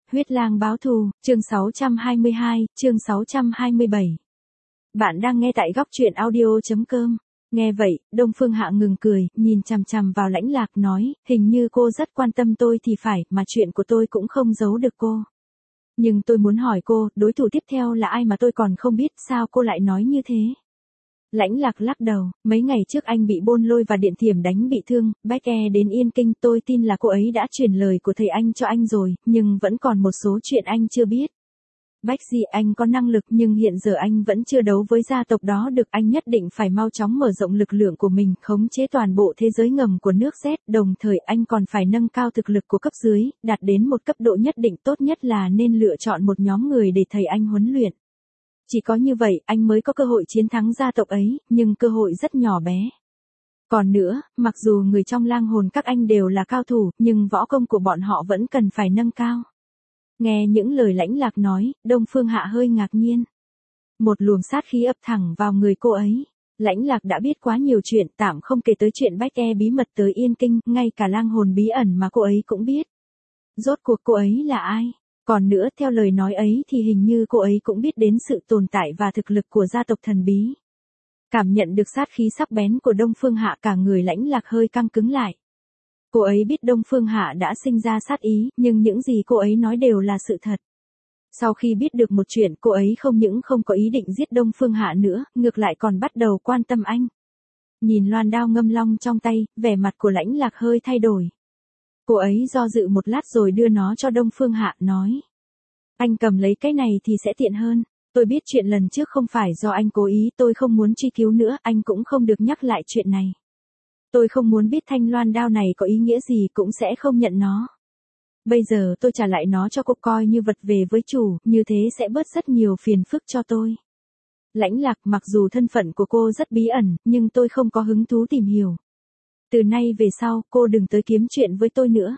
Huyết lang báo thù, chương 622, chương 627. Bạn đang nghe tại góc truyện audio.com. Nghe vậy, Đông Phương Hạ ngừng cười, nhìn chằm chằm vào Lãnh Lạc nói, hình như cô rất quan tâm tôi thì phải, mà chuyện của tôi cũng không giấu được cô. Nhưng tôi muốn hỏi cô, đối thủ tiếp theo là ai mà tôi còn không biết, sao cô lại nói như thế? Lãnh Lạc lắc đầu, mấy ngày trước anh bị Bôn Lôi và Điện Thiểm đánh bị thương, Bách E đến Yên Kinh, tôi tin là cô ấy đã truyền lời của thầy anh cho anh rồi, nhưng vẫn còn một số chuyện anh chưa biết. Bách Di, anh có năng lực nhưng hiện giờ anh vẫn chưa đấu với gia tộc đó được, anh nhất định phải mau chóng mở rộng lực lượng của mình, khống chế toàn bộ thế giới ngầm của nước Z, đồng thời anh còn phải nâng cao thực lực của cấp dưới, đạt đến một cấp độ nhất định, tốt nhất là nên lựa chọn một nhóm người để thầy anh huấn luyện. Chỉ có như vậy, anh mới có cơ hội chiến thắng gia tộc ấy, nhưng cơ hội rất nhỏ bé. Còn nữa, mặc dù người trong lang hồn các anh đều là cao thủ, nhưng võ công của bọn họ vẫn cần phải nâng cao. Nghe những lời Lãnh Lạc nói, Đông Phương Hạ hơi ngạc nhiên. Một luồng sát khí ập thẳng vào người cô ấy. Lãnh Lạc đã biết quá nhiều chuyện, tạm không kể tới chuyện Bách E bí mật tới Yên Kinh, ngay cả lang hồn bí ẩn mà cô ấy cũng biết. Rốt cuộc cô ấy là ai? Còn nữa, theo lời nói ấy thì hình như cô ấy cũng biết đến sự tồn tại và thực lực của gia tộc thần bí. Cảm nhận được sát khí sắc bén của Đông Phương Hạ, cả người Lãnh Lạc hơi căng cứng lại. Cô ấy biết Đông Phương Hạ đã sinh ra sát ý, nhưng những gì cô ấy nói đều là sự thật. Sau khi biết được một chuyện, cô ấy không những không có ý định giết Đông Phương Hạ nữa, ngược lại còn bắt đầu quan tâm anh. Nhìn loan đao ngâm long trong tay, vẻ mặt của Lãnh Lạc hơi thay đổi. Cô ấy do dự một lát rồi đưa nó cho Đông Phương Hạ, nói. Anh cầm lấy cái này thì sẽ tiện hơn. Tôi biết chuyện lần trước không phải do anh cố ý, tôi không muốn truy cứu nữa, anh cũng không được nhắc lại chuyện này. Tôi không muốn biết thanh loan đao này có ý nghĩa gì, cũng sẽ không nhận nó. Bây giờ tôi trả lại nó cho cô coi như vật về với chủ, như thế sẽ bớt rất nhiều phiền phức cho tôi. Lãnh Lạc, mặc dù thân phận của cô rất bí ẩn, nhưng tôi không có hứng thú tìm hiểu. Từ nay về sau, cô đừng tới kiếm chuyện với tôi nữa.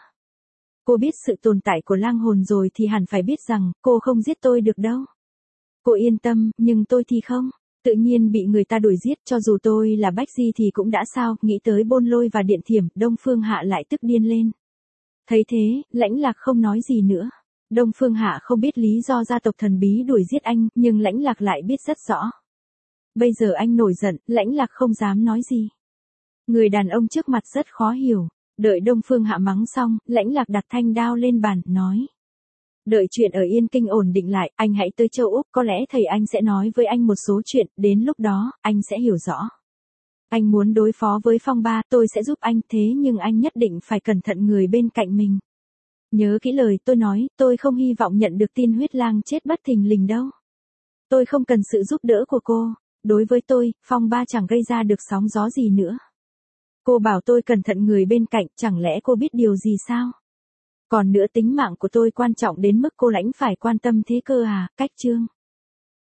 Cô biết sự tồn tại của lang hồn rồi thì hẳn phải biết rằng, cô không giết tôi được đâu. Cô yên tâm, nhưng tôi thì không. Tự nhiên bị người ta đuổi giết, cho dù tôi là Bách Di thì cũng đã sao, nghĩ tới Bôn Lôi và Điện Thiểm, Đông Phương Hạ lại tức điên lên. Thấy thế, Lãnh Lạc không nói gì nữa. Đông Phương Hạ không biết lý do gia tộc thần bí đuổi giết anh, nhưng Lãnh Lạc lại biết rất rõ. Bây giờ anh nổi giận, Lãnh Lạc không dám nói gì. Người đàn ông trước mặt rất khó hiểu. Đợi Đông Phương Hạ mắng xong, Lãnh Lạc đặt thanh đao lên bàn, nói. Đợi chuyện ở Yên Kinh ổn định lại, anh hãy tới châu Úc, có lẽ thầy anh sẽ nói với anh một số chuyện, đến lúc đó, anh sẽ hiểu rõ. Anh muốn đối phó với Phong Ba, tôi sẽ giúp anh, thế nhưng anh nhất định phải cẩn thận người bên cạnh mình. Nhớ kỹ lời tôi nói, tôi không hy vọng nhận được tin Huyết Lang chết bất thình lình đâu. Tôi không cần sự giúp đỡ của cô, đối với tôi, Phong Ba chẳng gây ra được sóng gió gì nữa. Cô bảo tôi cẩn thận người bên cạnh, chẳng lẽ cô biết điều gì sao? Còn nữa, tính mạng của tôi quan trọng đến mức cô Lãnh phải quan tâm thế cơ à? Cách chương.